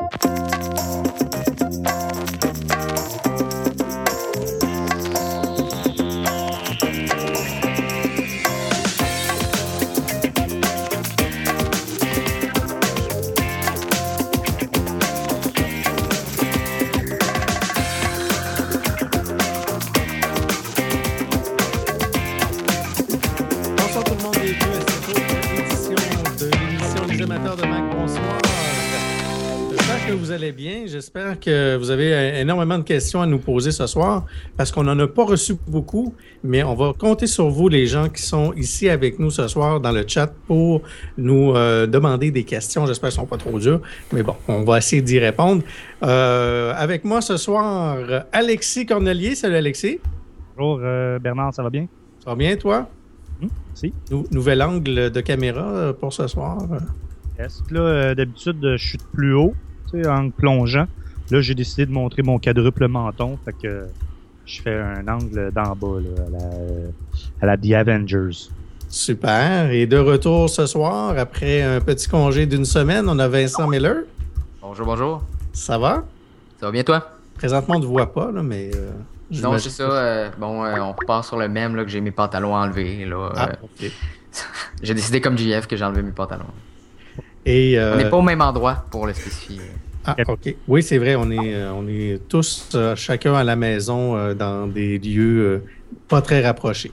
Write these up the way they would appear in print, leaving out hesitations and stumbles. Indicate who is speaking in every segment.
Speaker 1: J'espère que vous avez énormément de questions à nous poser ce soir parce qu'on n'en a pas reçu beaucoup, mais on va compter sur vous, les gens qui sont ici avec nous ce soir dans le chat pour nous demander des questions. J'espère qu'elles ne sont pas trop dures, mais bon, on va essayer d'y répondre. Avec moi ce soir, Alexis Cornelier. Salut Alexis.
Speaker 2: Bonjour Bernard, ça va bien?
Speaker 1: Ça va bien toi?
Speaker 2: Si.
Speaker 1: Nouvel angle de caméra pour ce soir.
Speaker 2: Est-ce que là, d'habitude, je suis de plus haut, en plongeant. Là, j'ai décidé de montrer mon quadruple menton, fait que je fais un angle d'en bas là, à la The Avengers.
Speaker 1: Super. Et de retour ce soir, après un petit congé d'une semaine, on a Vincent Miller.
Speaker 3: Bonjour, bonjour.
Speaker 1: Ça va?
Speaker 3: Ça va bien, toi?
Speaker 1: Présentement, on ne te voit pas, là, mais...
Speaker 3: non, c'est ça. On repart sur le même là, que j'ai mes pantalons enlevés. Là,
Speaker 1: OK.
Speaker 3: J'ai décidé comme JF que j'ai enlevé mes pantalons.
Speaker 1: Et,
Speaker 3: on n'est pas au même endroit pour le spécifier.
Speaker 1: Ah, OK. Oui, c'est vrai. On est tous, chacun à la maison, dans des lieux pas très rapprochés.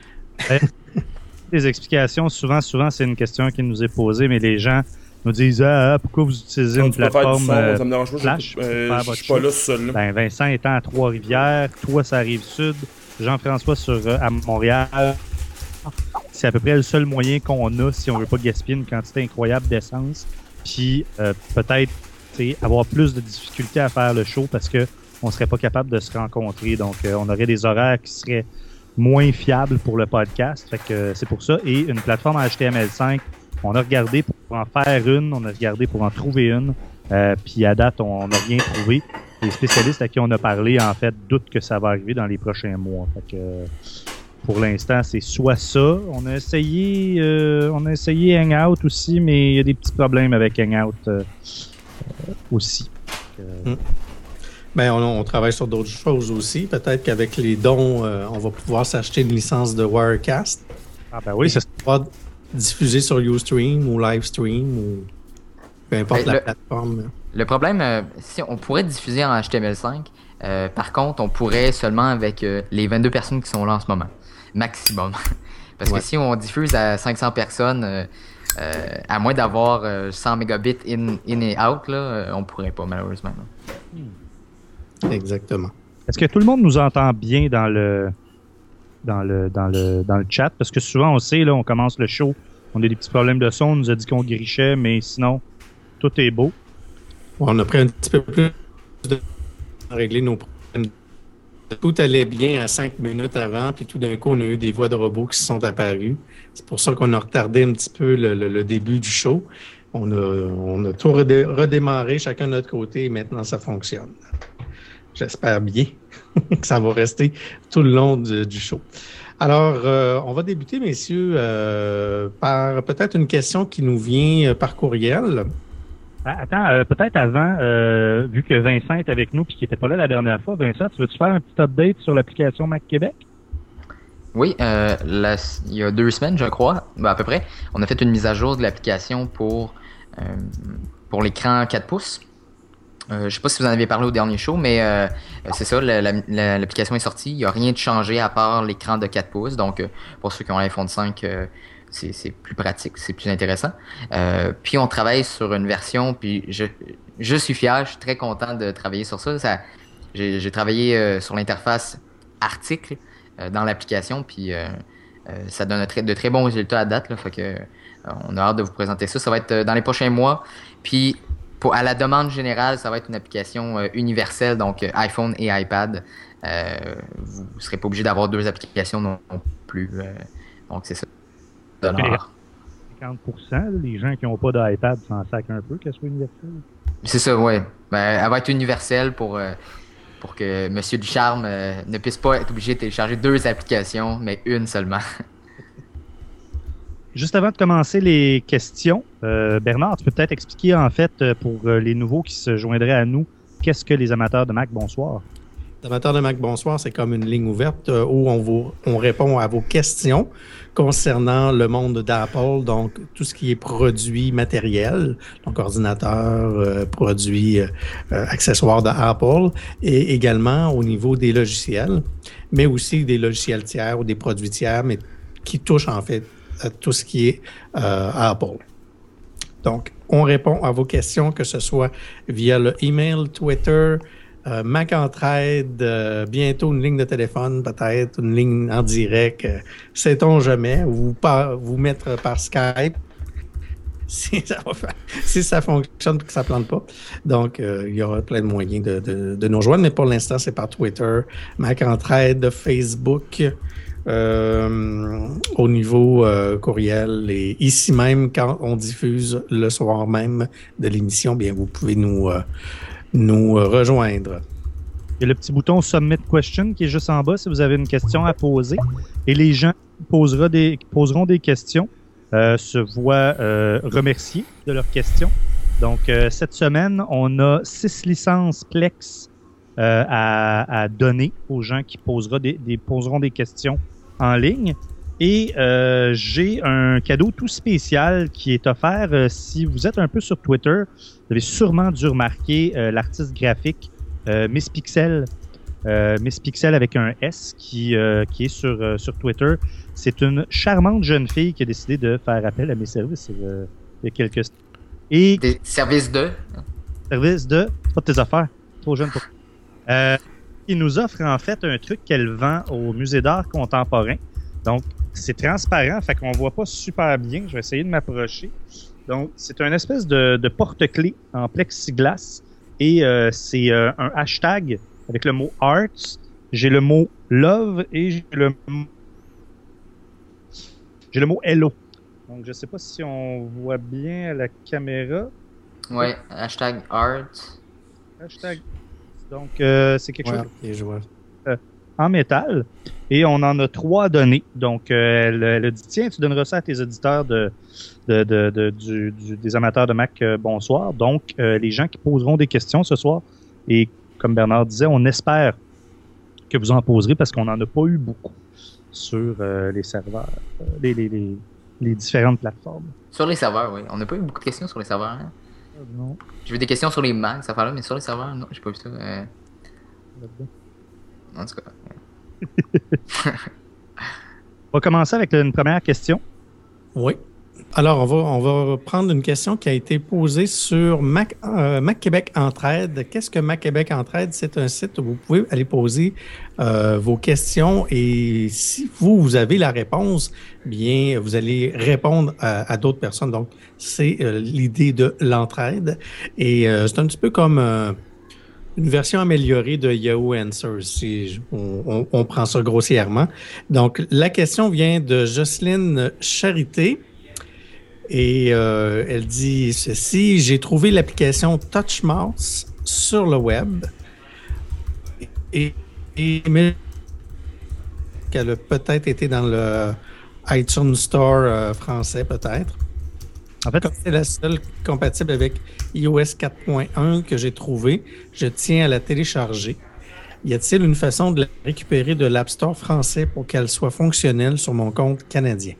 Speaker 2: Les explications, souvent, c'est une question qui nous est posée, mais les gens nous disent pourquoi vous utilisez une plateforme
Speaker 4: ça me dérange pas,
Speaker 2: Flash?
Speaker 4: Je suis pas là seul.
Speaker 2: Ben, Vincent étant à Trois-Rivières, toi, ça arrive sud, Jean-François à Montréal. C'est à peu près le seul moyen qu'on a si on veut pas gaspiller une quantité incroyable d'essence. Puis peut-être avoir plus de difficultés à faire le show parce que on serait pas capable de se rencontrer. Donc, on aurait des horaires qui seraient moins fiables pour le podcast. Fait que c'est pour ça. Et une plateforme HTML5, on a regardé pour en faire une, on a regardé pour en trouver une. Puis à date, on n'a rien trouvé. Les spécialistes à qui on a parlé, en fait, doutent que ça va arriver dans les prochains mois. Fait que pour l'instant, c'est soit ça. On a essayé Hangout aussi, mais il y a des petits problèmes avec Hangout aussi.
Speaker 1: Ben, on travaille sur d'autres choses aussi. Peut-être qu'avec les dons, on va pouvoir s'acheter une licence de Wirecast.
Speaker 2: Ah ben oui,
Speaker 1: ça sera diffusé sur Ustream ou Livestream ou peu importe la plateforme.
Speaker 3: Le problème, si on pourrait diffuser en HTML5, par contre, on pourrait seulement avec les 22 personnes qui sont là en ce moment. Maximum. Parce que si on diffuse à 500 personnes, à moins d'avoir 100 mégabits in et out, là, on pourrait pas, malheureusement.
Speaker 1: Exactement.
Speaker 2: Est-ce que tout le monde nous entend bien dans le chat? Parce que souvent, on sait, là, on commence le show, on a des petits problèmes de son, on nous a dit qu'on grichait, mais sinon, tout est beau.
Speaker 1: On a pris un petit peu plus de temps à régler nos problèmes. Tout allait bien à 5 minutes avant, puis tout d'un coup, on a eu des voix de robots qui se sont apparues. C'est pour ça qu'on a retardé un petit peu le début du show. On a tout redémarré chacun de notre côté et maintenant ça fonctionne. J'espère bien que ça va rester tout le long du show. Alors, on va débuter, messieurs, par peut-être une question qui nous vient par courriel.
Speaker 2: Attends, peut-être avant, vu que Vincent est avec nous et qu'il n'était pas là la dernière fois, Vincent, tu veux-tu faire un petit update sur l'application Mac Québec?
Speaker 3: Oui, il y a 2 semaines, je crois, à peu près, on a fait une mise à jour de l'application pour l'écran 4 pouces. Je sais pas si vous en avez parlé au dernier show, mais c'est ça, l'application est sortie. Il n'y a rien de changé à part l'écran de 4 pouces. Donc, pour ceux qui ont l'iPhone 5, c'est plus pratique, c'est plus intéressant. Puis, on travaille sur une version, puis je suis fier, je suis très content de travailler sur ça. J'ai travaillé sur l'interface article dans l'application, puis ça donne de très bons résultats à date. Là, fait que, on a hâte de vous présenter ça. Ça va être dans les prochains mois. Puis, à la demande générale, ça va être une application universelle, donc iPhone et iPad. Vous ne serez pas obligé d'avoir 2 applications non plus. Donc, c'est ça.
Speaker 2: 50%, les gens qui n'ont pas d'iPad s'en sacrent un peu qu'elle soit universelle.
Speaker 3: C'est ça, oui. Elle va être universelle pour que M. Ducharme ne puisse pas être obligé de télécharger 2 applications, mais une seulement.
Speaker 2: Juste avant de commencer les questions, Bernard, tu peux peut-être expliquer en fait pour les nouveaux qui se joindraient à nous, qu'est-ce que les amateurs de Mac, bonsoir?
Speaker 1: Les amateurs de Mac, bonsoir, c'est comme une ligne ouverte où on répond à vos questions concernant le monde d'Apple, donc tout ce qui est produits matériels, donc ordinateurs, produits accessoires d'Apple, et également au niveau des logiciels, mais aussi des logiciels tiers ou des produits tiers, mais qui touchent en fait à tout ce qui est Apple. Donc, on répond à vos questions, que ce soit via le email, Twitter, Mac Entraide, bientôt une ligne de téléphone, peut-être une ligne en direct, sait-on jamais, ou vous mettre par Skype, si ça fonctionne et que ça ne plante pas. Donc, il y aura plein de moyens de nous rejoindre, mais pour l'instant, c'est par Twitter, Mac Entraide, Facebook, au niveau courriel, et ici même, quand on diffuse le soir même de l'émission, bien, vous pouvez nous rejoindre.
Speaker 2: Il y a le petit bouton Submit Question qui est juste en bas si vous avez une question à poser. Et les gens qui poseront des questions se voient remerciés de leurs questions. Donc, cette semaine, on a 6 licences Plex à donner aux gens qui poseront des questions en ligne. Et j'ai un cadeau tout spécial qui est offert. Si vous êtes un peu sur Twitter, vous avez sûrement dû remarquer l'artiste graphique Miss Pixel. Miss Pixel avec un S qui est sur Twitter. C'est une charmante jeune fille qui a décidé de faire appel à mes services il y a quelques... Et
Speaker 3: des services de?
Speaker 2: Services de... C'est pas de tes affaires. Trop jeune pour... il nous offre en fait un truc qu'elle vend au Musée d'art contemporain. Donc, c'est transparent, fait qu'on voit pas super bien. Je vais essayer de m'approcher. Donc, c'est une espèce de porte-clés en plexiglas et c'est un hashtag avec le mot Arts. J'ai le mot Love et j'ai le mot Hello. Donc, je sais pas si on voit bien à la caméra.
Speaker 3: Ouais, hashtag Art.
Speaker 2: Hashtag. Donc, c'est quelque chose...
Speaker 1: Okay, je vois.
Speaker 2: En métal, et on en a 3 donnés. Donc, elle a dit, tiens, tu donneras ça à tes auditeurs des amateurs de Mac, bonsoir. Donc, les gens qui poseront des questions ce soir, et comme Bernard disait, on espère que vous en poserez parce qu'on n'en a pas eu beaucoup sur les serveurs, les différentes plateformes.
Speaker 3: Sur les serveurs, oui. On n'a pas eu beaucoup de questions sur les serveurs. Hein?
Speaker 2: Non.
Speaker 3: J'ai vu des questions sur les Macs, ça fait là, mais sur les serveurs, non, j'ai pas vu ça. En tout cas.
Speaker 2: On va commencer avec une première question.
Speaker 1: Oui. Alors, on va prendre une question qui a été posée sur Mac Québec Entraide. Qu'est-ce que Mac Québec Entraide? C'est un site où vous pouvez aller poser vos questions et si vous avez la réponse, bien, vous allez répondre à d'autres personnes. Donc, c'est l'idée de l'entraide. Et c'est un petit peu comme... une version améliorée de Yahoo Answers, si on prend ça grossièrement. Donc, la question vient de Jocelyne Charité et elle dit ceci: j'ai trouvé l'application TouchMouse sur le web et qu'elle a peut-être été dans le iTunes Store français, peut-être. En fait, c'est la seule compatible avec iOS 4.1 que j'ai trouvée. Je tiens à la télécharger. Y a-t-il une façon de la récupérer de l'App Store français pour qu'elle soit fonctionnelle sur mon compte canadien?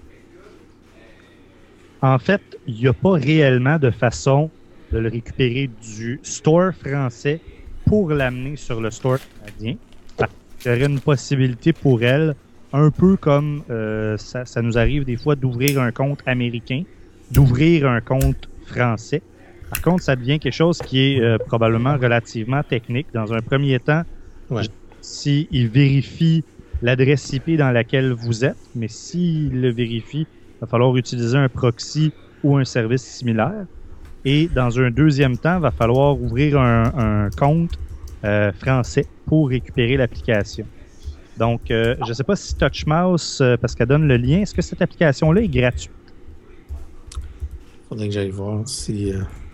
Speaker 2: En fait, il n'y a pas réellement de façon de le récupérer du store français pour l'amener sur le store canadien. Il y aurait une possibilité pour elle, un peu comme ça nous arrive des fois d'ouvrir un compte américain, d'ouvrir un compte français. Par contre, ça devient quelque chose qui est probablement relativement technique. Dans un premier temps, s'il vérifie l'adresse IP dans laquelle vous êtes, mais s'il le vérifie, il va falloir utiliser un proxy ou un service similaire. Et dans un deuxième temps, il va falloir ouvrir un compte français pour récupérer l'application. Donc, je ne sais pas si TouchMouse, parce qu'elle donne le lien, est-ce que cette application-là est gratuite?
Speaker 1: Faudrait que j'aille voir si...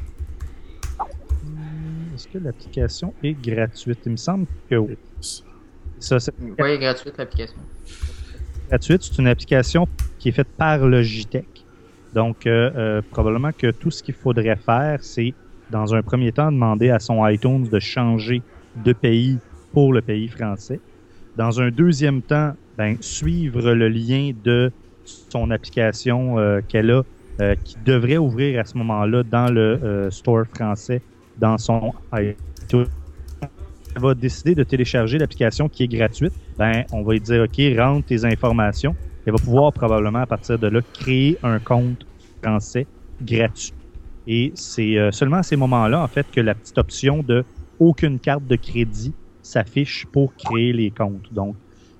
Speaker 2: Est-ce que l'application est gratuite? Il me semble que oui. Ça,
Speaker 3: oui, gratuite l'application.
Speaker 2: gratuite. C'est une application qui est faite par Logitech. Donc, probablement que tout ce qu'il faudrait faire, c'est, dans un premier temps, demander à son iTunes de changer de pays pour le pays français. Dans un deuxième temps, suivre le lien de son application qu'elle a, qui devrait ouvrir à ce moment-là dans le store français, dans son iTunes. Elle va décider de télécharger l'application qui est gratuite. On va lui dire, OK, rentre tes informations. Elle va pouvoir probablement, à partir de là, créer un compte français gratuit. Et c'est seulement à ces moments-là, en fait, que la petite option de aucune carte de crédit s'affiche pour créer les comptes. Donc,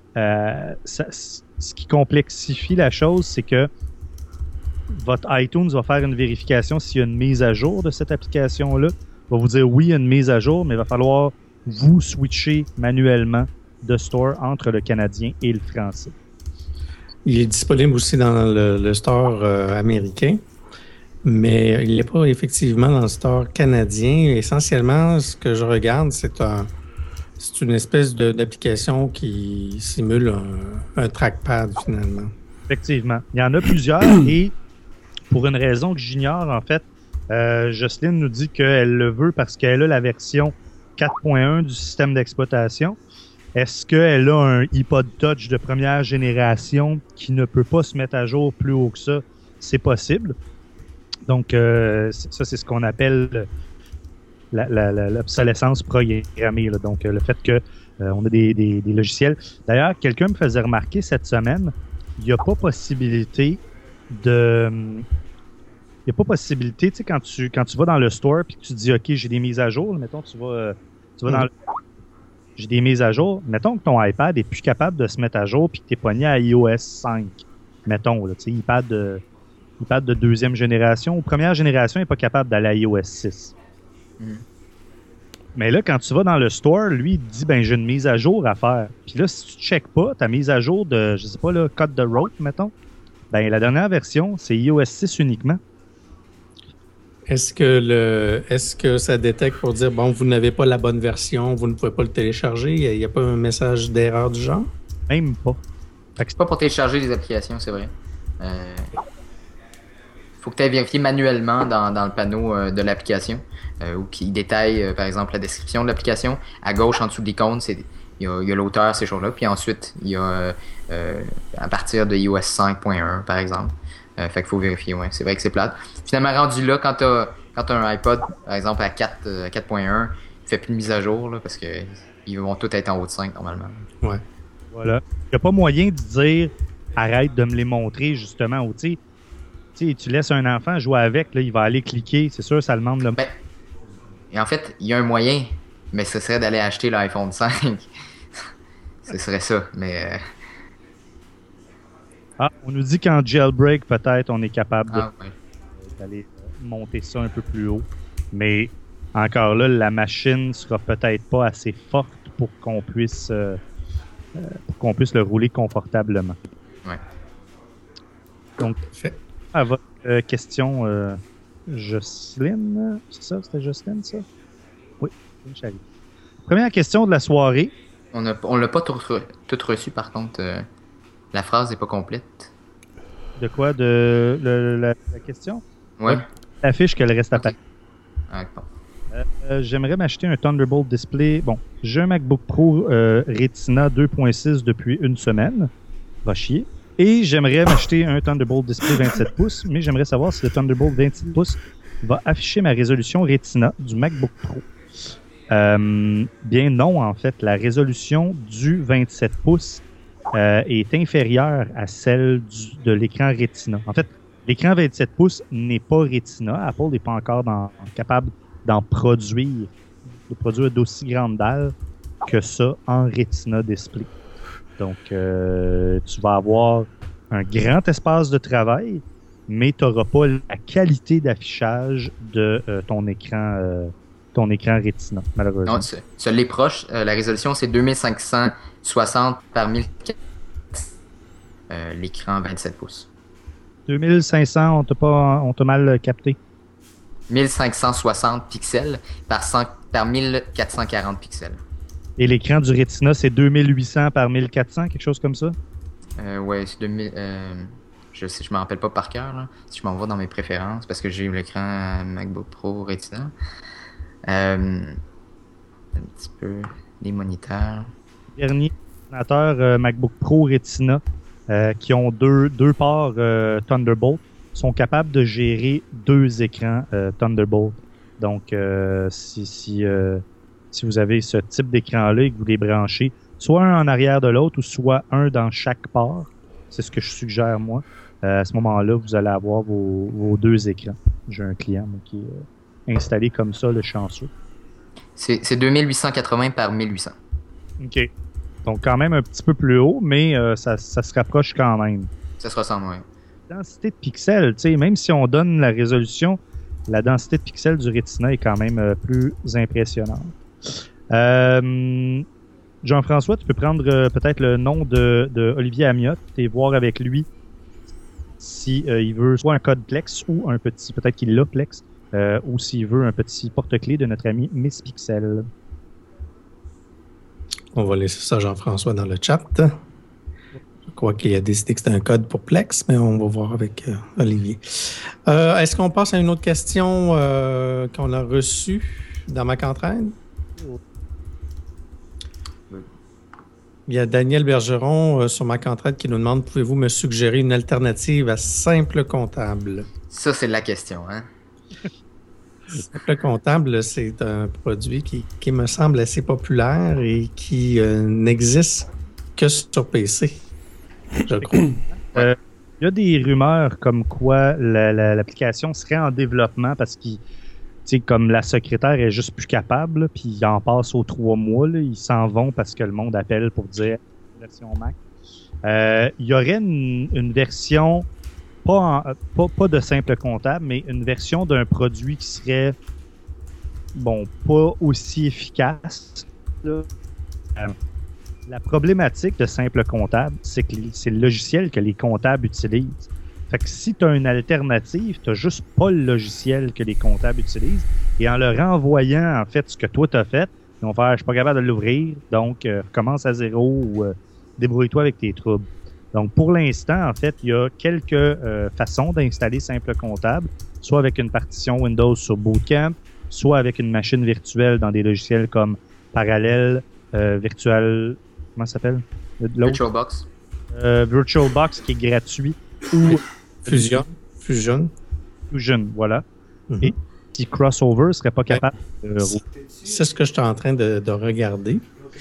Speaker 2: ce qui complexifie la chose, c'est que votre iTunes va faire une vérification s'il y a une mise à jour de cette application-là. Va vous dire oui, il y a une mise à jour, mais il va falloir vous switcher manuellement de store entre le canadien et le français.
Speaker 1: Il est disponible aussi dans le store américain, mais il n'est pas effectivement dans le store canadien. Essentiellement, ce que je regarde, c'est une espèce d'application qui simule un trackpad, finalement.
Speaker 2: Effectivement. Il y en a plusieurs et pour une raison que j'ignore, en fait, Jocelyne nous dit qu'elle le veut parce qu'elle a la version 4.1 du système d'exploitation. Est-ce qu'elle a un iPod Touch de première génération qui ne peut pas se mettre à jour plus haut que ça? C'est possible. Donc, ça, c'est ce qu'on appelle l'obsolescence programmée. Là. Donc, le fait que on a des logiciels. D'ailleurs, quelqu'un me faisait remarquer cette semaine, il n'y a pas possibilité de... Il n'y a pas possibilité, tu sais, quand tu vas dans le store puis que tu dis, OK, j'ai des mises à jour, mettons, tu vas dans le... J'ai des mises à jour. Mettons que ton iPad est plus capable de se mettre à jour puis que tu es pogné à iOS 5. Mettons, là, tu sais, iPad de deuxième génération ou première génération n'est pas capable d'aller à iOS 6. Mais là, quand tu vas dans le store, lui, il te dit, j'ai une mise à jour à faire. Puis là, si tu ne checkes pas ta mise à jour de, je sais pas, là, Cut the Rope, mettons, la dernière version, c'est iOS 6 uniquement.
Speaker 1: Est-ce que ça détecte pour dire, vous n'avez pas la bonne version, vous ne pouvez pas le télécharger? Il n'y a pas un message d'erreur du genre?
Speaker 2: Même pas.
Speaker 3: C'est pas pour télécharger les applications, c'est vrai. Faut que tu ailles vérifier manuellement dans le panneau de l'application où qui détaille, par exemple, la description de l'application. À gauche, en dessous de l'icône, il y a l'auteur, ces choses-là. Puis ensuite, il y a à partir de iOS 5.1, par exemple. Fait qu'il faut vérifier, ouais. C'est vrai que c'est plate. Finalement, rendu là, quand t'as un iPod, par exemple, à 4.1, il fait plus de mise à jour, là, parce que ils vont tous être en haut de 5, normalement.
Speaker 1: Ouais.
Speaker 2: Voilà. Il n'y a pas moyen de dire, arrête de me les montrer, justement, ou tu sais, tu laisses un enfant jouer avec, là, il va aller cliquer, c'est sûr, ça le demande le...
Speaker 3: Et en fait, il y a un moyen, mais ce serait d'aller acheter l'iPhone 5. Ce serait ça, mais...
Speaker 2: on nous dit qu'en jailbreak, peut-être, on est capable d'aller monter ça un peu plus haut. Mais encore là, la machine sera peut-être pas assez forte pour qu'on puisse le rouler confortablement.
Speaker 3: Ouais.
Speaker 2: Donc, à votre question, Jocelyne, c'est ça? C'était Jocelyne, ça? Oui, j'arrive. Première question de la soirée.
Speaker 3: On l'a pas tout reçu, par contre. La phrase n'est pas complète.
Speaker 2: De quoi? De la question?
Speaker 3: Ouais.
Speaker 2: L'affiche qu'elle reste à Paris. J'aimerais m'acheter un Thunderbolt Display. Bon, j'ai un MacBook Pro Retina 2.6 depuis une semaine. Va chier. Et j'aimerais m'acheter un Thunderbolt Display 27 pouces, mais j'aimerais savoir si le Thunderbolt 27 pouces va afficher ma résolution Retina du MacBook Pro. Bien non, en fait. La résolution du 27 pouces est inférieure à celle de l'écran Retina. En fait, l'écran 27 pouces n'est pas Retina. Apple n'est pas encore capable de produire d'aussi grande dalle que ça en Retina Display. Donc, tu vas avoir un grand espace de travail, mais tu n'auras pas la qualité d'affichage de ton écran Retina, malheureusement.
Speaker 3: Non, ça l'est proche. La résolution, c'est 2560 par 1400. L'écran 27 pouces.
Speaker 2: 2500, on t'a mal capté.
Speaker 3: 1560 pixels par 1440 pixels.
Speaker 2: Et l'écran du Retina, c'est 2800 par 1400, quelque chose comme ça?
Speaker 3: Ouais, c'est 2000. Je me rappelle pas par cœur, là. Si je m'en vais dans mes préférences, parce que j'ai l'écran MacBook Pro Retina. Un petit peu les moniteurs.
Speaker 2: Dernier ordinateur MacBook Pro Retina qui ont deux ports Thunderbolt sont capables de gérer 2 écrans Thunderbolt. Donc, si vous avez ce type d'écran-là et que vous les branchez, soit un en arrière de l'autre ou soit un dans chaque port, c'est ce que je suggère moi. À ce moment-là, vous allez avoir vos 2 écrans. J'ai un client qui est installé comme ça, le chanceux.
Speaker 3: C'est 2880 par 1800.
Speaker 2: OK. Donc, quand même un petit peu plus haut, mais ça se rapproche quand même.
Speaker 3: Ça se ressemble, oui.
Speaker 2: Densité de pixels, tu sais, même si on donne la résolution, la densité de pixels du Retina est quand même plus impressionnante. Jean-François, tu peux prendre peut-être le nom de Olivier Amiotte et voir avec lui si il veut soit un code Plex ou un petit, peut-être qu'il l'a Plex, ou s'il veut un petit porte-clés de notre ami Miss Pixel.
Speaker 1: On va laisser ça Jean-François dans le chat. Je crois qu'il a décidé que c'était un code pour Plex, mais on va voir avec Olivier. Est-ce qu'on passe à une autre question qu'on a reçue dans Mac-Entraide? Il y a Daniel Bergeron sur Mac-Entraide qui nous demande: pouvez-vous me suggérer une alternative à Simple Comptable?
Speaker 3: Ça, c'est la question, hein?
Speaker 1: Simple Comptable, c'est un produit qui me semble assez populaire et qui n'existe que sur PC, je crois.
Speaker 2: Il y a des rumeurs comme quoi l'application serait en développement parce qu'il, comme la secrétaire est juste plus capable, puis il en passe aux 3 mois, là, ils s'en vont parce que le monde appelle pour dire version Mac. Il y aurait une version pas de simple comptable, mais une version d'un produit qui serait pas aussi efficace. Là. La problématique de simple comptable, c'est que c'est le logiciel que les comptables utilisent. Fait que si tu as une alternative, tu n'as juste pas le logiciel que les comptables utilisent. Et en leur renvoyant, en fait, ce que toi tu as fait, ils vont faire: je suis pas capable de l'ouvrir, donc recommence à zéro ou débrouille-toi avec tes troubles. Donc, pour l'instant, en fait, il y a quelques façons d'installer Simple Comptable, soit avec une partition Windows sur Bootcamp, soit avec une machine virtuelle dans des logiciels comme Parallel, Virtual... Comment ça s'appelle?
Speaker 3: VirtualBox.
Speaker 2: VirtualBox, qui est gratuit, ou...
Speaker 1: Fusion,
Speaker 2: voilà. Mm-hmm. Et si Crossover serait pas capable de...
Speaker 1: C'est ce que je suis en train de regarder.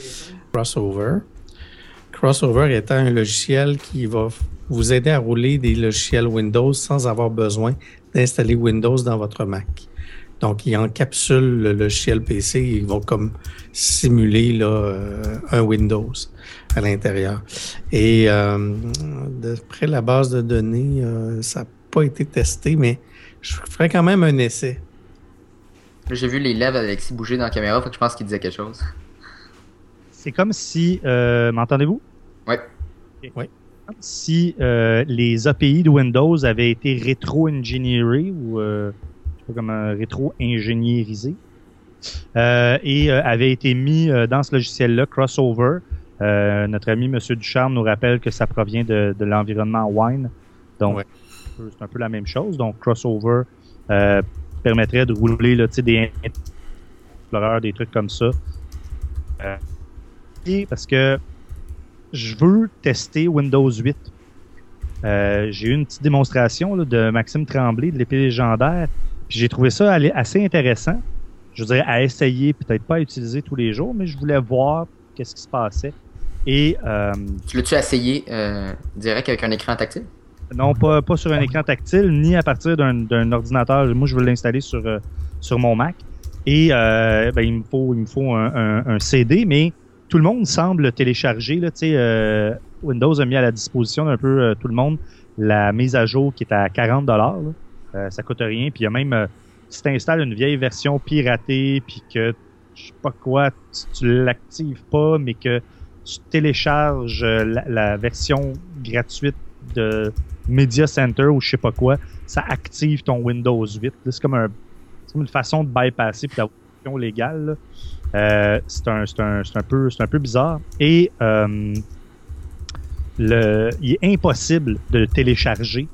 Speaker 1: Crossover étant un logiciel qui va vous aider à rouler des logiciels Windows sans avoir besoin d'installer Windows dans votre Mac. Donc, il encapsule le logiciel PC et il va comme simuler là, un Windows à l'intérieur. Et d'après la base de données, ça n'a pas été testé, mais je ferai quand même un essai.
Speaker 3: J'ai vu les lèvres d'Alexis bouger dans la caméra, fait que je pense qu'il disait quelque chose.
Speaker 2: C'est comme si... m'entendez-vous?
Speaker 3: Oui.
Speaker 2: Okay. Ouais. Si les API de Windows avaient été rétro-engineerés ou comme rétro-ingénierisés et avaient été mis dans ce logiciel-là, Crossover. Notre ami M. Ducharme nous rappelle que ça provient de l'environnement Wine. Donc, c'est un peu la même chose. Donc, Crossover permettrait de rouler là, des exploreurs, des trucs comme ça. Parce que je veux tester Windows 8. J'ai eu une petite démonstration là, de Maxime Tremblay de l'épée légendaire. Puis j'ai trouvé ça assez intéressant. Je veux dire, à essayer, peut-être pas à utiliser tous les jours, mais je voulais voir qu'est-ce qui se passait. Et
Speaker 3: tu l'as-tu essayé direct avec un écran tactile?
Speaker 2: Non, pas sur un écran tactile, ni à partir d'un ordinateur. Moi, je veux l'installer sur mon Mac. Et il me faut un CD, mais tout le monde semble télécharger. Là, Windows a mis à la disposition d'un peu tout le monde la mise à jour qui est à $40. Ça coûte rien. Puis il y a même, si tu installes une vieille version piratée, puis que, je sais pas quoi, tu l'actives pas, mais que tu télécharges la version gratuite de Media Center ou je sais pas quoi, ça active ton Windows 8. Là, c'est comme une façon de bypasser puis d'avoir une version légale. C'est un peu bizarre. Et il est impossible de le télécharger.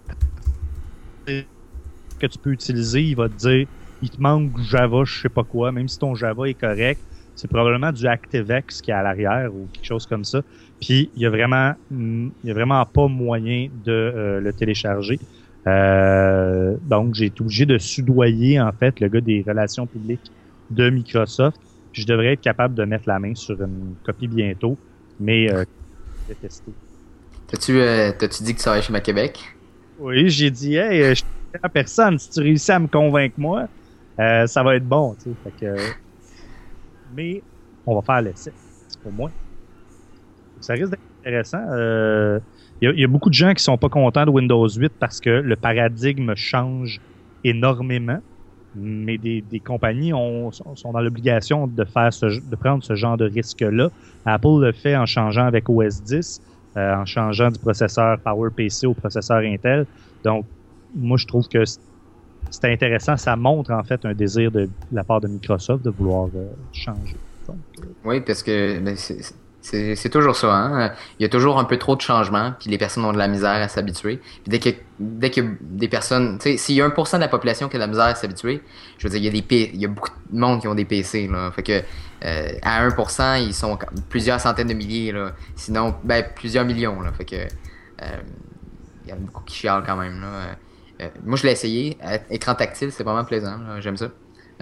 Speaker 2: Que tu peux utiliser, il va te dire, il te manque Java, je sais pas quoi, même si ton Java est correct, c'est probablement du ActiveX qui est à l'arrière ou quelque chose comme ça. Puis il y a vraiment pas moyen de le télécharger. Donc j'ai été obligé de soudoyer en fait le gars des relations publiques de Microsoft. Puis je devrais être capable de mettre la main sur une copie bientôt, mais je vais tester.
Speaker 3: T'as-tu dit que tu travailles chez Mac Québec?
Speaker 2: Oui, j'ai dit, hey, je suis à personne. Si tu réussis à me convaincre moi, ça va être bon, tu sais. Fait que, mais on va faire l'essai, c'est pour moi. Ça risque d'être intéressant. Il y a beaucoup de gens qui sont pas contents de Windows 8 parce que le paradigme change énormément. Mais des compagnies sont dans l'obligation de prendre ce genre de risque-là. Apple le fait en changeant avec OS 10, en changeant du processeur PowerPC au processeur Intel. Donc, moi, je trouve que c'est intéressant. Ça montre, en fait, un désir de la part de Microsoft de vouloir changer. Donc,
Speaker 3: oui, parce que c'est toujours ça, hein. Il y a toujours un peu trop de changements, puis les personnes ont de la misère à s'habituer. Puis dès que des personnes, tu sais, s'il y a 1% de la population qui a de la misère à s'habituer, je veux dire, il y a beaucoup de monde qui ont des PC, là. Fait que à 1%, ils sont plusieurs centaines de milliers, là. Sinon, plusieurs millions, là. Fait que il y en a beaucoup qui chialent quand même, là. Moi, je l'ai essayé. Écran tactile, c'est vraiment plaisant, là. J'aime ça.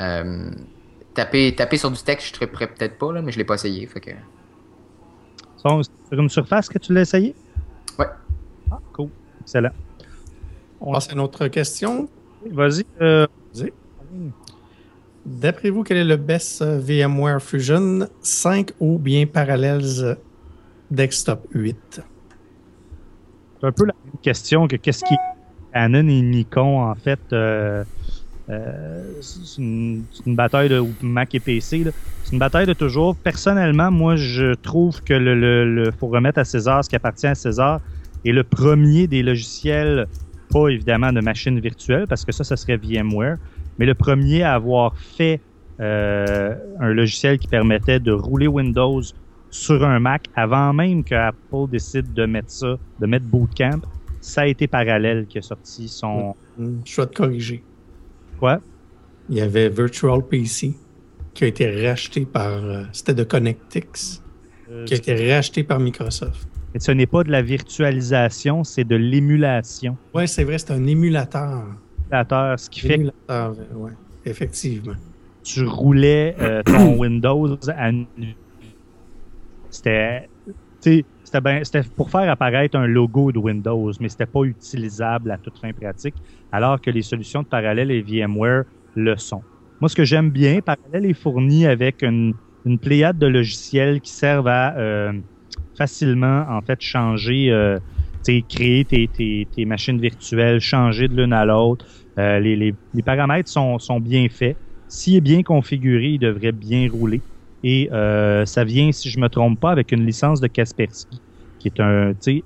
Speaker 3: Taper sur du texte, je serais prêt peut-être pas, là, mais je l'ai pas essayé, fait que...
Speaker 2: Sur une surface que tu l'as essayé?
Speaker 3: Ouais.
Speaker 2: Ah, cool. Excellent.
Speaker 1: On passe à une autre question.
Speaker 2: Vas-y.
Speaker 1: Vas-y. D'après vous, quel est le best VMware Fusion 5 ou bien Parallels Desktop 8?
Speaker 2: C'est un peu la même question que qu'est-ce qui est Canon et Nikon, en fait. C'est une bataille de Mac et PC, là. C'est une bataille de toujours. Personnellement, moi, je trouve que le faut remettre à César ce qui appartient à César est le premier des logiciels, pas évidemment de machines virtuelles, parce que ça serait VMware, mais le premier à avoir fait un logiciel qui permettait de rouler Windows sur un Mac avant même que Apple décide de mettre Bootcamp. Ça a été Parallels qui a sorti son...
Speaker 1: Je dois te corriger.
Speaker 2: Quoi?
Speaker 1: Il y avait Virtual PC qui a été racheté par... c'était de Connectix, qui a été racheté par Microsoft.
Speaker 2: Et ce n'est pas de la virtualisation, c'est de l'émulation.
Speaker 1: Oui, c'est vrai, c'est un émulateur.
Speaker 2: Ce qui fait que
Speaker 1: oui, effectivement.
Speaker 2: tu roulais ton Windows à... C'était pour faire apparaître un logo de Windows, mais c'était pas utilisable à toute fin pratique, alors que les solutions de Parallels et VMware le sont. Moi, ce que j'aime bien, Parallels est fourni avec une pléiade de logiciels qui servent à facilement, en fait, changer, créer tes machines virtuelles, changer de l'une à l'autre. Les paramètres sont bien faits. S'il est bien configuré, il devrait bien rouler. Et ça vient, si je me trompe pas, avec une licence de Kaspersky, qui est qui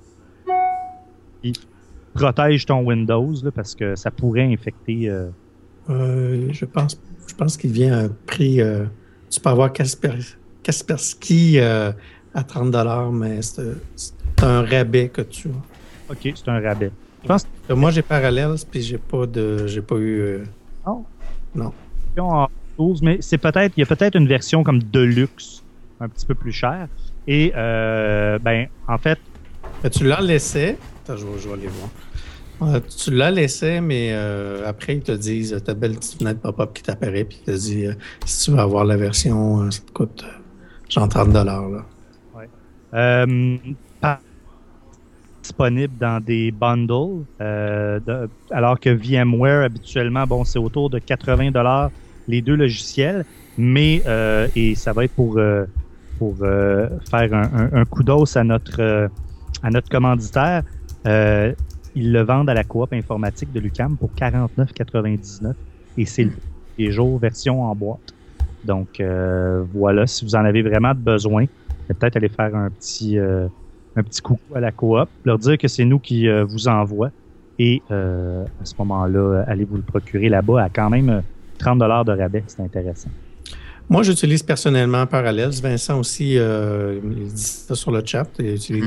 Speaker 2: protège ton Windows, là, parce que ça pourrait infecter...
Speaker 1: Je pense qu'il vient à un prix... tu peux avoir Kaspersky à 30$, mais c'est un rabais que tu as.
Speaker 2: OK, c'est un rabais. Je pense
Speaker 1: que moi, j'ai Parallels, puis j'ai pas eu...
Speaker 2: Non. Mais il y a peut-être une version comme Deluxe, un petit peu plus chère. Et, en fait...
Speaker 1: Tu l'as laissé... Attends, je vais aller voir. Tu l'as laissé, mais après, ils te disent, ta belle petite fenêtre pop-up qui t'apparaît, puis ils te disent, si tu veux avoir la version, ça te coûte genre 30$. Là.
Speaker 2: Ouais. Pas disponible dans des bundles, alors que VMware, habituellement, c'est autour de 80$ les deux logiciels, mais et ça va être pour faire un coup d'os à notre commanditaire. Ils le vendent à la coop informatique de l'UQAM pour 49,99 et c'est les jours version en boîte. Donc voilà, si vous en avez vraiment besoin, peut-être aller faire un petit coucou à la coop, leur dire que c'est nous qui vous envoie et à ce moment-là, allez vous le procurer là-bas à quand même 30$ de rabais, c'est intéressant.
Speaker 1: Moi, j'utilise personnellement Parallels. Vincent aussi, il dit ça sur le chat. Il utilise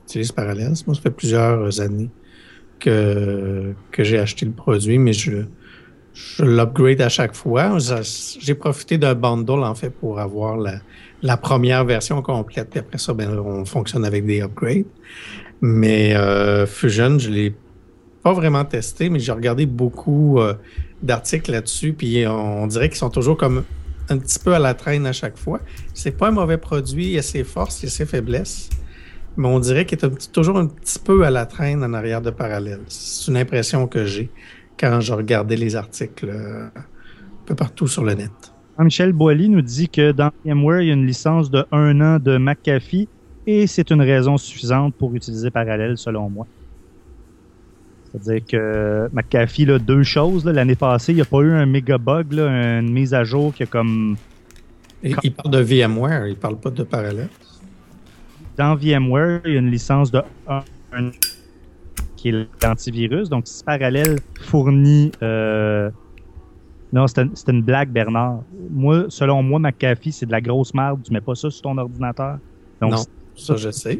Speaker 1: j'utilise Parallels. Moi, ça fait plusieurs années que j'ai acheté le produit, mais je l'upgrade à chaque fois. J'ai profité d'un bundle, en fait, pour avoir la première version complète. Puis après ça, on fonctionne avec des upgrades. Mais Fusion, je l'ai pas vraiment testé, mais j'ai regardé beaucoup d'articles là-dessus, puis on dirait qu'ils sont toujours comme un petit peu à la traîne à chaque fois. C'est pas un mauvais produit, il y a ses forces, il y a ses faiblesses, mais on dirait qu'il est toujours un petit peu à la traîne en arrière de Parallels. C'est une impression que j'ai quand je regardais les articles un peu partout sur le net.
Speaker 2: Michel Boilly nous dit que dans VMware, il y a une licence de 1 an de McAfee et c'est une raison suffisante pour utiliser Parallels, selon moi. C'est-à-dire que McAfee, là, 2 choses. Là, l'année passée, il n'y a pas eu un méga bug, là, une mise à jour qui a comme...
Speaker 1: Il parle de VMware, il ne parle pas de Parallels.
Speaker 2: Dans VMware, il y a une licence de 1 qui est l'antivirus. Donc, si Parallels fournit... Non, c'était une blague, Bernard. Selon moi, McAfee, c'est de la grosse merde. Tu mets pas ça sur ton ordinateur. Donc,
Speaker 1: non, ça, je sais.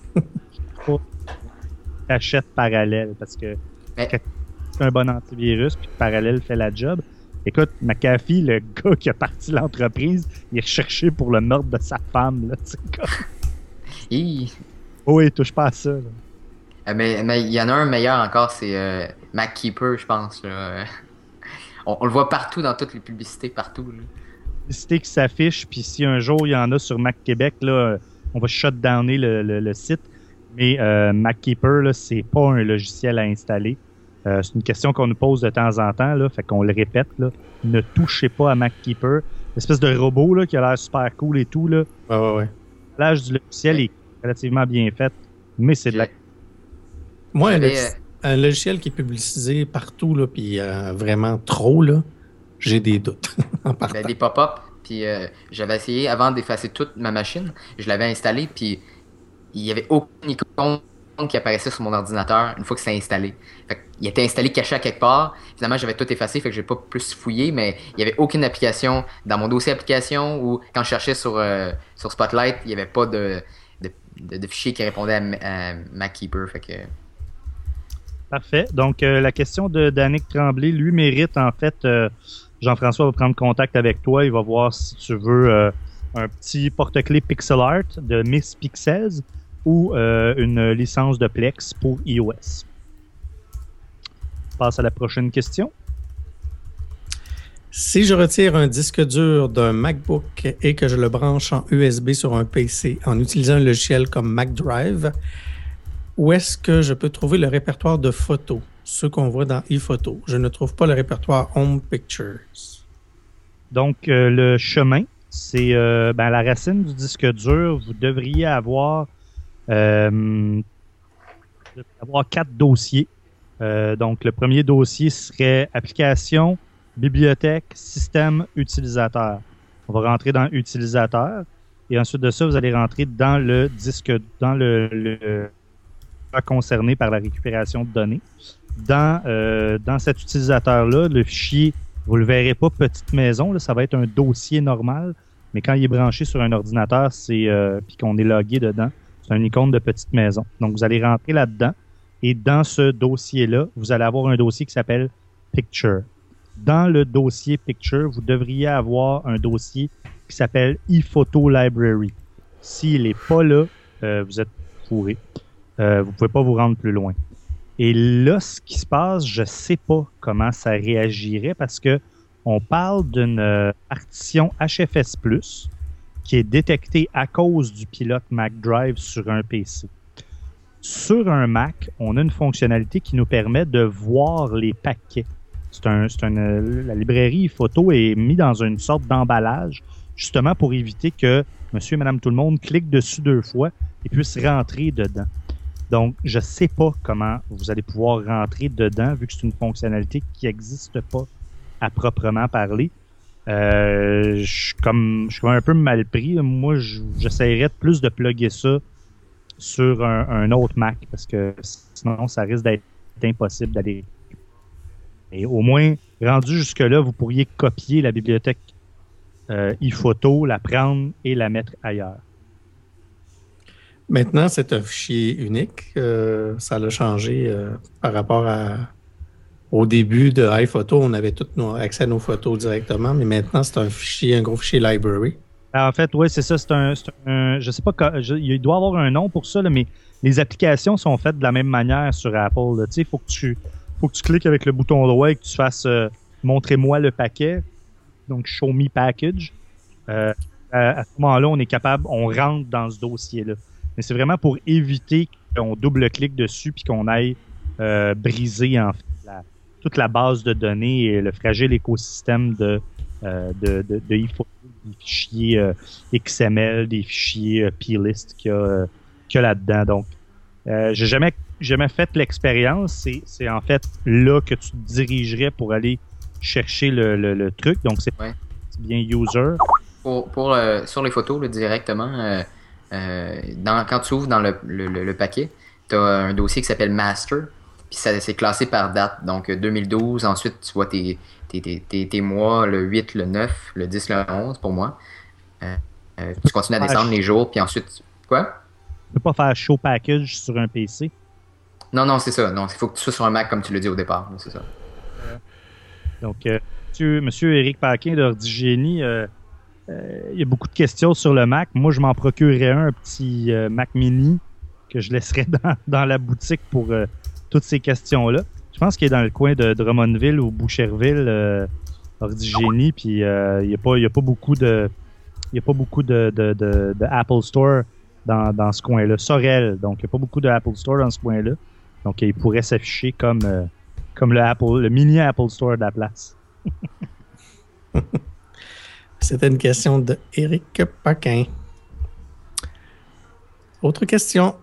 Speaker 2: T'achètes Parallels parce que c'est un bon antivirus puis Parallels fait la job. Écoute, McAfee, le gars qui a parti l'entreprise, il est recherché pour le meurtre de sa femme. Là, Oui, touche pas à ça.
Speaker 3: Mais il y en a un meilleur encore, c'est MacKeeper, je pense. On le voit partout dans toutes les publicités, partout. Là.
Speaker 2: Publicité qui s'affiche, puis si un jour il y en a sur Mac Québec, là, on va shutdowner le site. Mais MacKeeper, là, c'est pas un logiciel à installer. C'est une question qu'on nous pose de temps en temps, là, fait qu'on le répète. Là, ne touchez pas à MacKeeper. L'espèce de robot là, qui a l'air super cool et tout. Là.
Speaker 1: Ouais.
Speaker 2: L'âge du logiciel est relativement bien fait, mais c'est de la...
Speaker 1: Moi, un logiciel qui est publicisé partout, là, puis vraiment trop, là, j'ai des doutes en partant.
Speaker 3: Des pop-up, puis j'avais essayé avant d'effacer toute ma machine. Je l'avais installé, puis il n'y avait aucune icône qui apparaissait sur mon ordinateur une fois que c'était installé. Fait il était installé caché à quelque part. Finalement, j'avais tout effacé, fait que j'ai pas plus fouillé, mais il n'y avait aucune application dans mon dossier application ou quand je cherchais sur Spotlight, il n'y avait pas de fichier qui répondait à MacKeeper. Fait que...
Speaker 2: Parfait. Donc, la question de Danick Tremblay, lui, mérite, en fait, Jean-François va prendre contact avec toi. Il va voir si tu veux un petit porte-clés pixel art de Miss Pixels ou une licence de Plex pour iOS. On passe à la prochaine question.
Speaker 1: Si je retire un disque dur d'un MacBook et que je le branche en USB sur un PC en utilisant un logiciel comme MacDrive, où est-ce que je peux trouver le répertoire de photos, ceux qu'on voit dans ePhoto? Je ne trouve pas le répertoire Home Pictures.
Speaker 2: Donc, le chemin, c'est la racine du disque dur. Vous devriez avoir 4 dossiers. Donc, le premier dossier serait application, bibliothèque, système, utilisateur. On va rentrer dans utilisateur et ensuite de ça, vous allez rentrer dans le disque, dans le concerné par la récupération de données. Dans cet utilisateur-là, le fichier, vous le verrez pas petite maison, là, ça va être un dossier normal, mais quand il est branché sur un ordinateur, puis qu'on est logué dedans, c'est une icône de petite maison. Donc, vous allez rentrer là-dedans et dans ce dossier-là, vous allez avoir un dossier qui s'appelle Picture. Dans le dossier Picture, vous devriez avoir un dossier qui s'appelle ePhoto Library. S'il n'est pas là, vous êtes fourré. Vous pouvez pas vous rendre plus loin. Et là, ce qui se passe, je sais pas comment ça réagirait parce que on parle d'une partition HFS+, qui est détectée à cause du pilote MacDrive sur un PC. Sur un Mac, on a une fonctionnalité qui nous permet de voir les paquets. La librairie photo est mise dans une sorte d'emballage, justement pour éviter que monsieur et madame tout le monde clique dessus 2 fois et puisse rentrer dedans. Donc, je ne sais pas comment vous allez pouvoir rentrer dedans, vu que c'est une fonctionnalité qui n'existe pas à proprement parler. Je suis comme un peu mal pris. Moi, j'essaierais plus de plugger ça sur un autre Mac, parce que sinon, ça risque d'être impossible d'aller. Et au moins, rendu jusque-là, vous pourriez copier la bibliothèque ePhoto, la prendre et la mettre ailleurs.
Speaker 1: Maintenant, c'est un fichier unique. Ça l'a changé par rapport au début de iPhoto. On avait tout accès à nos photos directement, mais maintenant, c'est un gros fichier library.
Speaker 2: Alors, en fait, oui, c'est ça. Je sais pas, il doit y avoir un nom pour ça, là, mais les applications sont faites de la même manière sur Apple. Tu sais, faut que tu cliques avec le bouton droit et que tu fasses montrez-moi le paquet. Donc, show me package. À ce moment-là, on rentre dans ce dossier-là. Mais c'est vraiment pour éviter qu'on double-clique dessus puis qu'on aille briser en fait toute la base de données et le fragile écosystème de iPhoto, des fichiers XML, des fichiers plist qu'il y a là-dedans. Donc, j'ai jamais fait l'expérience. C'est en fait là que tu te dirigerais pour aller chercher le truc. Donc, c'est bien user.
Speaker 3: Sur les photos, là, directement, quand tu ouvres dans le paquet, tu as un dossier qui s'appelle Master. Puis c'est classé par date. Donc 2012, ensuite tu vois tes mois, le 8, le 9, le 10, le 11 pour moi. Tu continues à descendre les jours, puis ensuite... Quoi?
Speaker 2: Tu peux pas faire show package sur un PC?
Speaker 3: Non, c'est ça. Non, il faut que tu sois sur un Mac comme tu l'as dit au départ. C'est ça.
Speaker 2: Donc, monsieur Éric Paquin d'Ordigénie, il y a beaucoup de questions sur le Mac. Moi, je m'en procurerais un petit Mac mini que je laisserais dans la boutique pour... toutes ces questions-là. Je pense qu'il est dans le coin de Drummondville ou Boucherville, Ordigénie, puis il y a pas beaucoup de Apple Store dans ce coin-là. Sorel, donc il n'y a pas beaucoup de Apple Store dans ce coin-là. Donc il pourrait s'afficher comme le mini Apple Store de la place.
Speaker 1: C'était une question de Éric Paquin. Autre question.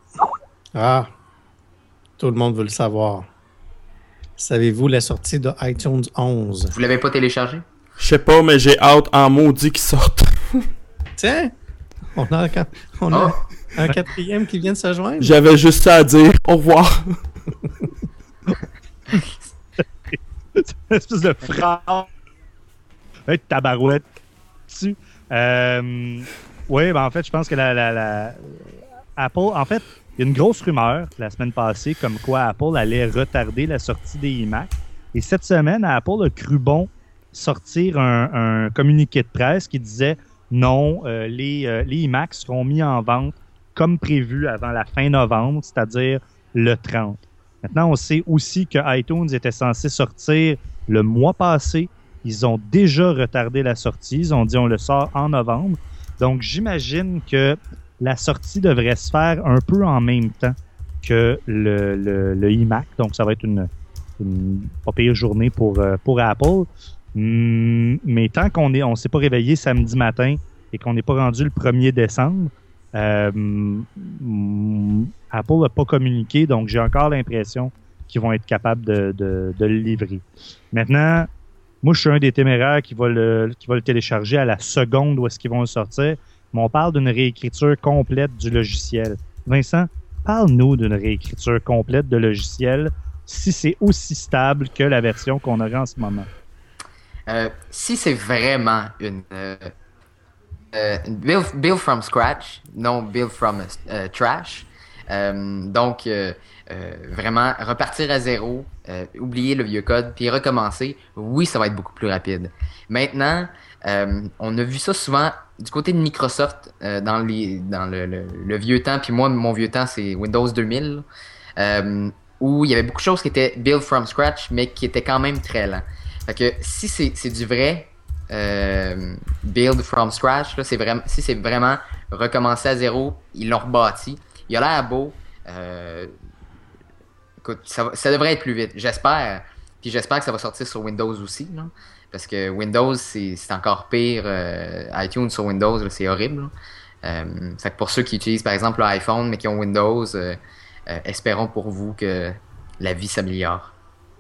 Speaker 1: Tout le monde veut le savoir. Savez-vous la sortie de iTunes 11?
Speaker 3: Vous l'avez pas téléchargé?
Speaker 4: Je sais pas, mais j'ai hâte en maudit qu'il sorte.
Speaker 1: Tiens, on a un quatrième qui vient de se joindre.
Speaker 4: J'avais juste ça à dire. Au revoir.
Speaker 2: C'est une espèce de phrase. Hey, tabarouette. Oui, en fait, je pense que la Apple, en fait, il y a une grosse rumeur la semaine passée comme quoi Apple allait retarder la sortie des iMac. Et cette semaine, Apple a cru bon sortir un communiqué de presse qui disait non, les iMac seront mis en vente comme prévu avant la fin novembre, c'est-à-dire le 30. Maintenant, on sait aussi que iTunes était censé sortir le mois passé. Ils ont déjà retardé la sortie. Ils ont dit on le sort en novembre. Donc, j'imagine que la sortie devrait se faire un peu en même temps que le iMac. Donc, ça va être une pas pire journée pour Apple. Mais tant qu'on s'est pas réveillé samedi matin et qu'on n'est pas rendu le 1er décembre, Apple n'a pas communiqué. Donc, j'ai encore l'impression qu'ils vont être capables de le livrer. Maintenant, moi, je suis un des téméraires qui va le télécharger à la seconde où est-ce qu'ils vont le sortir. Mais on parle d'une réécriture complète du logiciel. Vincent, parle-nous d'une réécriture complète de logiciel si c'est aussi stable que la version qu'on aurait en ce moment.
Speaker 3: Si c'est vraiment une build from scratch, non build from trash, donc vraiment repartir à zéro, oublier le vieux code, puis recommencer, oui, ça va être beaucoup plus rapide. Maintenant, on a vu ça souvent du côté de Microsoft dans le vieux temps, puis moi, mon vieux temps, c'est Windows 2000, où il y avait beaucoup de choses qui étaient build from scratch, mais qui étaient quand même très lents. Fait que si c'est du vrai build from scratch, là, si c'est vraiment recommencer à zéro, ils l'ont rebâti, il a l'air beau, écoute, ça devrait être plus vite, j'espère. Puis j'espère que ça va sortir sur Windows aussi, là, parce que Windows, c'est encore pire. iTunes sur Windows, là, c'est horrible. Fait que pour ceux qui utilisent, par exemple, l'iPhone, mais qui ont Windows, espérons pour vous que la vie s'améliore.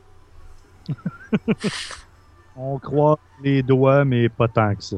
Speaker 2: On croise les doigts, mais pas tant que ça.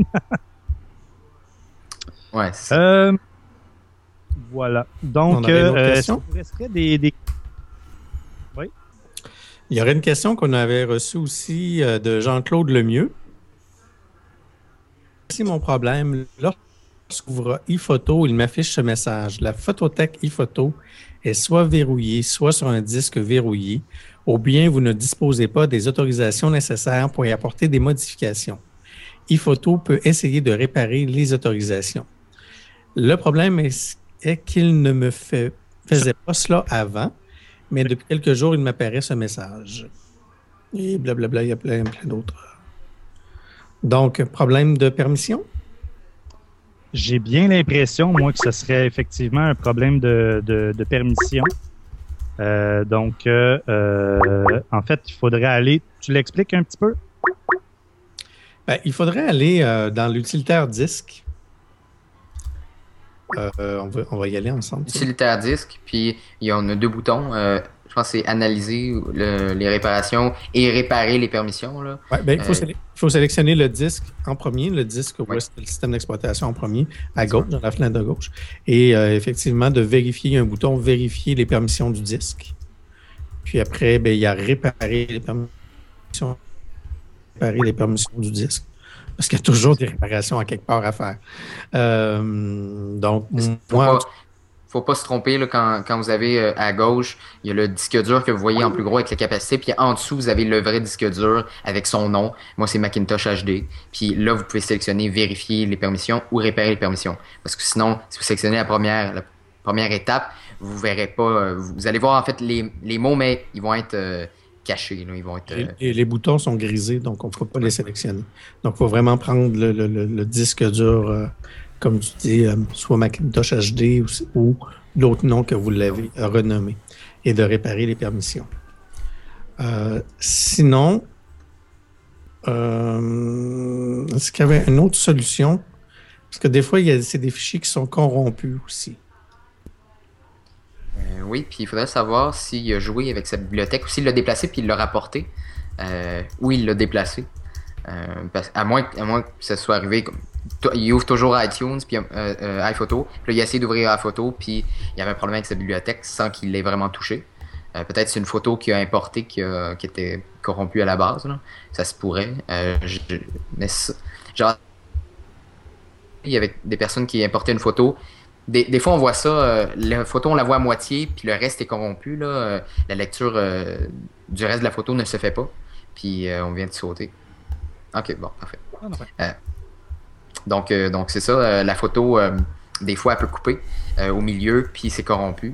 Speaker 3: Ouais, c'est ça.
Speaker 2: Voilà. Donc,
Speaker 1: il
Speaker 2: resterait des... Oui.
Speaker 1: Il y aurait une question qu'on avait reçue aussi de Jean-Claude Lemieux. Voici mon problème. s'ouvre iPhoto, il m'affiche ce message. La photothèque iPhoto est soit verrouillée, soit sur un disque verrouillé, ou bien vous ne disposez pas des autorisations nécessaires pour y apporter des modifications. iPhoto peut essayer de réparer les autorisations. Le problème est qu'il ne me faisait pas cela avant, mais depuis quelques jours, il m'apparaît ce message. Et blablabla, il y a plein d'autres. Donc, problème de permission?
Speaker 2: J'ai bien l'impression, moi, que ce serait effectivement un problème de permission. En fait, il faudrait aller... Tu l'expliques un petit peu?
Speaker 1: Ben, il faudrait aller dans l'utilitaire disque. On va y aller ensemble.
Speaker 3: Utilitaire disque, puis on a 2 boutons. Je pense que c'est analyser les réparations et réparer les permissions. Là.
Speaker 1: Ouais, ben, il faut sélectionner le disque en premier, le disque où est le système d'exploitation en premier, à gauche, dans la fenêtre de gauche. Et effectivement, de vérifier un bouton, vérifier les permissions du disque. Puis après, ben, il y a réparer les permissions du disque. Parce qu'il y a toujours des réparations à quelque part à faire. Donc, moi...
Speaker 3: Faut pas se tromper là, quand vous avez à gauche, il y a le disque dur que vous voyez en plus gros avec la capacité, puis en dessous, vous avez le vrai disque dur avec son nom. Moi, c'est Macintosh HD. Puis là, vous pouvez sélectionner vérifier les permissions ou réparer les permissions. Parce que sinon, si vous sélectionnez la première étape, vous verrez pas. Vous allez voir en fait les mots, mais ils vont être cachés. Là, ils vont être,
Speaker 1: les boutons sont grisés, donc on ne peut pas les sélectionner. Donc, il faut vraiment prendre le disque dur... comme tu dis, soit Macintosh HD ou l'autre nom que vous l'avez renommé, et de réparer les permissions. Sinon, est-ce qu'il y avait une autre solution? Parce que des fois, c'est des fichiers qui sont corrompus aussi.
Speaker 3: Oui, puis il faudrait savoir s'il a joué avec sa bibliothèque ou s'il l'a déplacé puis il l'a rapporté, ou il l'a déplacé. À moins que ça soit arrivé comme il ouvre toujours iTunes puis iPhoto, puis là, il a essayé d'ouvrir iPhoto puis il y avait un problème avec sa bibliothèque sans qu'il l'ait vraiment touché. Peut-être c'est une photo qu'il a importée qui était corrompue à la base là. Ça se pourrait. Mais genre il y avait des personnes qui importaient une photo. Des fois on voit ça, la photo on la voit à moitié puis le reste est corrompu là. La lecture du reste de la photo ne se fait pas puis on vient de sauter. Ok, bon, parfait. Donc c'est ça, la photo, des fois, elle peut couper au milieu, puis c'est corrompu.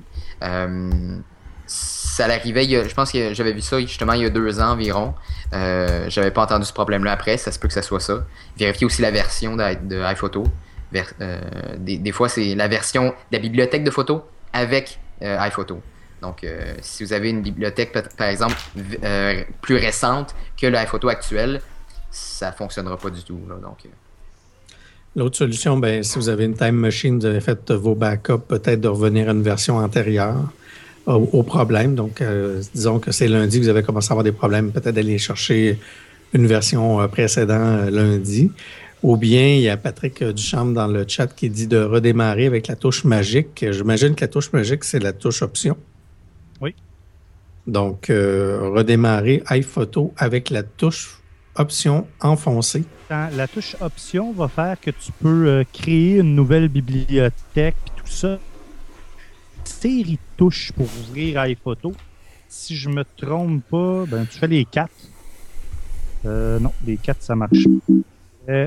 Speaker 3: Ça l'arrivait, je pense que j'avais vu ça justement il y a 2 ans environ. J'avais pas entendu ce problème-là après, ça se peut que ça soit ça. Vérifiez aussi la version de iPhoto. Des fois, c'est la version de la bibliothèque de photos avec iPhoto. Donc, si vous avez une bibliothèque, par exemple, plus récente que l'iPhoto actuelle, ça ne fonctionnera pas du tout. Là, donc,
Speaker 1: l'autre solution, ben, si vous avez une time machine, vous avez fait vos backups, peut-être de revenir à une version antérieure au problème. Donc, disons que c'est lundi, vous avez commencé à avoir des problèmes, peut-être d'aller chercher une version précédente lundi. Ou bien, il y a Patrick Duchamp dans le chat qui dit de redémarrer avec la touche magique. J'imagine que la touche magique, c'est la touche option.
Speaker 2: Oui.
Speaker 1: Donc, redémarrer iPhoto avec la touche option enfoncée.
Speaker 2: La touche option va faire que tu peux créer une nouvelle bibliothèque et tout ça. Série de touches pour ouvrir iPhoto. Si je me trompe pas, ben tu fais les 4. Non, les 4 ça marche pas.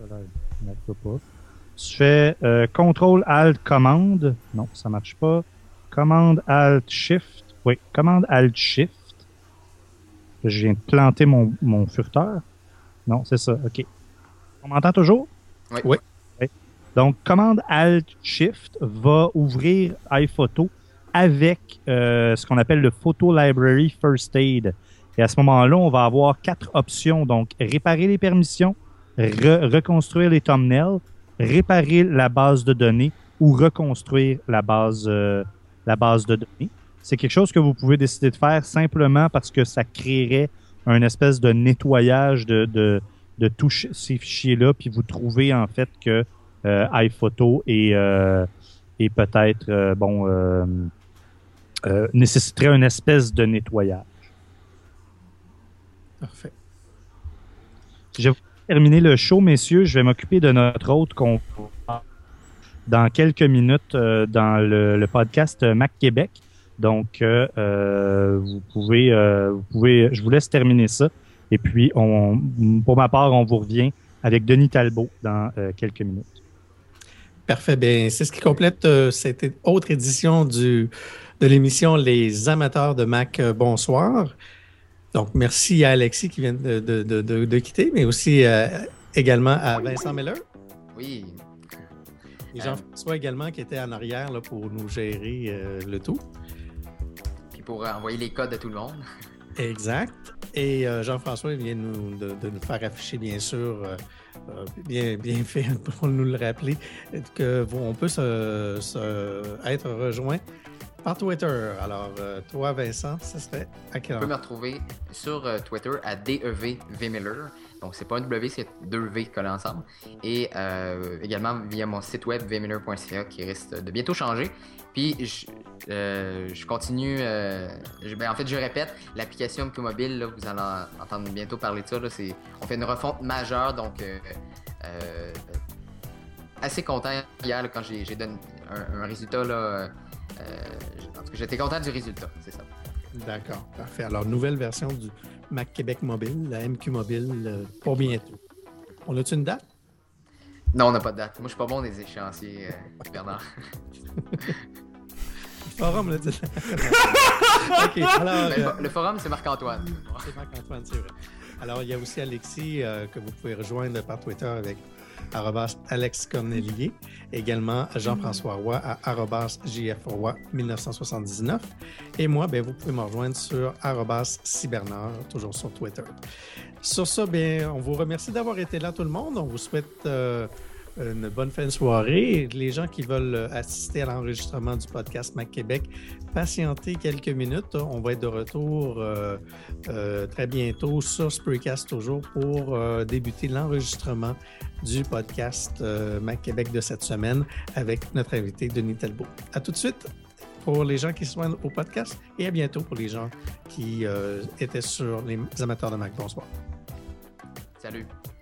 Speaker 2: Tu fais CTRL ALT commande. Non, ça marche pas. Commande ALT Shift. Oui, commande ALT Shift. Je viens de planter mon furteur. Non, c'est ça. OK. On m'entend toujours?
Speaker 3: Oui.
Speaker 1: Oui.
Speaker 2: Donc, commande Alt Shift va ouvrir iPhoto avec ce qu'on appelle le Photo Library First Aid. Et à ce moment-là, on va avoir 4 options. Donc, réparer les permissions, reconstruire les thumbnails, réparer la base de données ou reconstruire la base de données. C'est quelque chose que vous pouvez décider de faire simplement parce que ça créerait un espèce de nettoyage de tous ces fichiers-là, puis vous trouvez en fait que iPhoto est peut-être nécessiterait une espèce de nettoyage.
Speaker 1: Parfait.
Speaker 2: Je vais terminer le show, messieurs. Je vais m'occuper de notre autre concours. dans quelques minutes dans le podcast Mac Québec. Donc, vous pouvez, je vous laisse terminer ça. Et puis, pour ma part, on vous revient avec Denis Talbot dans quelques minutes.
Speaker 1: Parfait. Bien, c'est ce qui complète cette autre édition de l'émission Les amateurs de Mac. Bonsoir. Donc, merci à Alexis qui vient de quitter, mais aussi également à Vincent Meller.
Speaker 3: Oui.
Speaker 1: Et Jean-François également qui était en arrière là, pour nous gérer le tout.
Speaker 3: Puis pour envoyer les codes à tout le monde.
Speaker 1: Exact. Et Jean-François vient de nous faire afficher, bien sûr, bien fait pour nous le rappeler, qu'on peut être rejoint par Twitter. Alors, toi, Vincent, ça serait à quel endroit?
Speaker 3: Tu peux me retrouver sur Twitter à DEVVMiller. Donc, c'est pas un W, c'est 2 V collés ensemble. Et également via mon site web vmiller.ca qui risque de bientôt changer. Puis, je continue. En fait, je répète, l'application MQ Mobile, là, vous allez entendre bientôt parler de ça. Là, on fait une refonte majeure. Donc, assez content hier là, quand j'ai donné un résultat. Là, en tout cas, j'étais content du résultat, c'est ça.
Speaker 1: D'accord, parfait. Alors, nouvelle version du Mac Québec Mobile, la MQ Mobile, pour bientôt. On a-tu une date?
Speaker 3: Non, on n'a pas de date. Moi, je suis pas bon des échéanciers, Bernard.
Speaker 1: Le forum, là, OK, alors...
Speaker 3: le forum, c'est Marc-Antoine.
Speaker 1: C'est Marc-Antoine, c'est vrai. Alors, il y a aussi Alexis que vous pouvez rejoindre par Twitter avec @Alex Cornelier. Également Jean-François Roy à @JFRoy 1979. Et moi, vous pouvez me rejoindre sur @Cybernard, toujours sur Twitter. Sur ça, on vous remercie d'avoir été là, tout le monde. On vous souhaite une bonne fin de soirée. Les gens qui veulent assister à l'enregistrement du podcast Mac Québec, patientez quelques minutes. On va être de retour très bientôt sur Spreecast toujours pour débuter l'enregistrement du podcast Mac Québec de cette semaine avec notre invité Denis Talbot. À tout de suite pour les gens qui se joignent au podcast et à bientôt pour les gens qui étaient sur les amateurs de Mac. Bonsoir.
Speaker 3: Salut.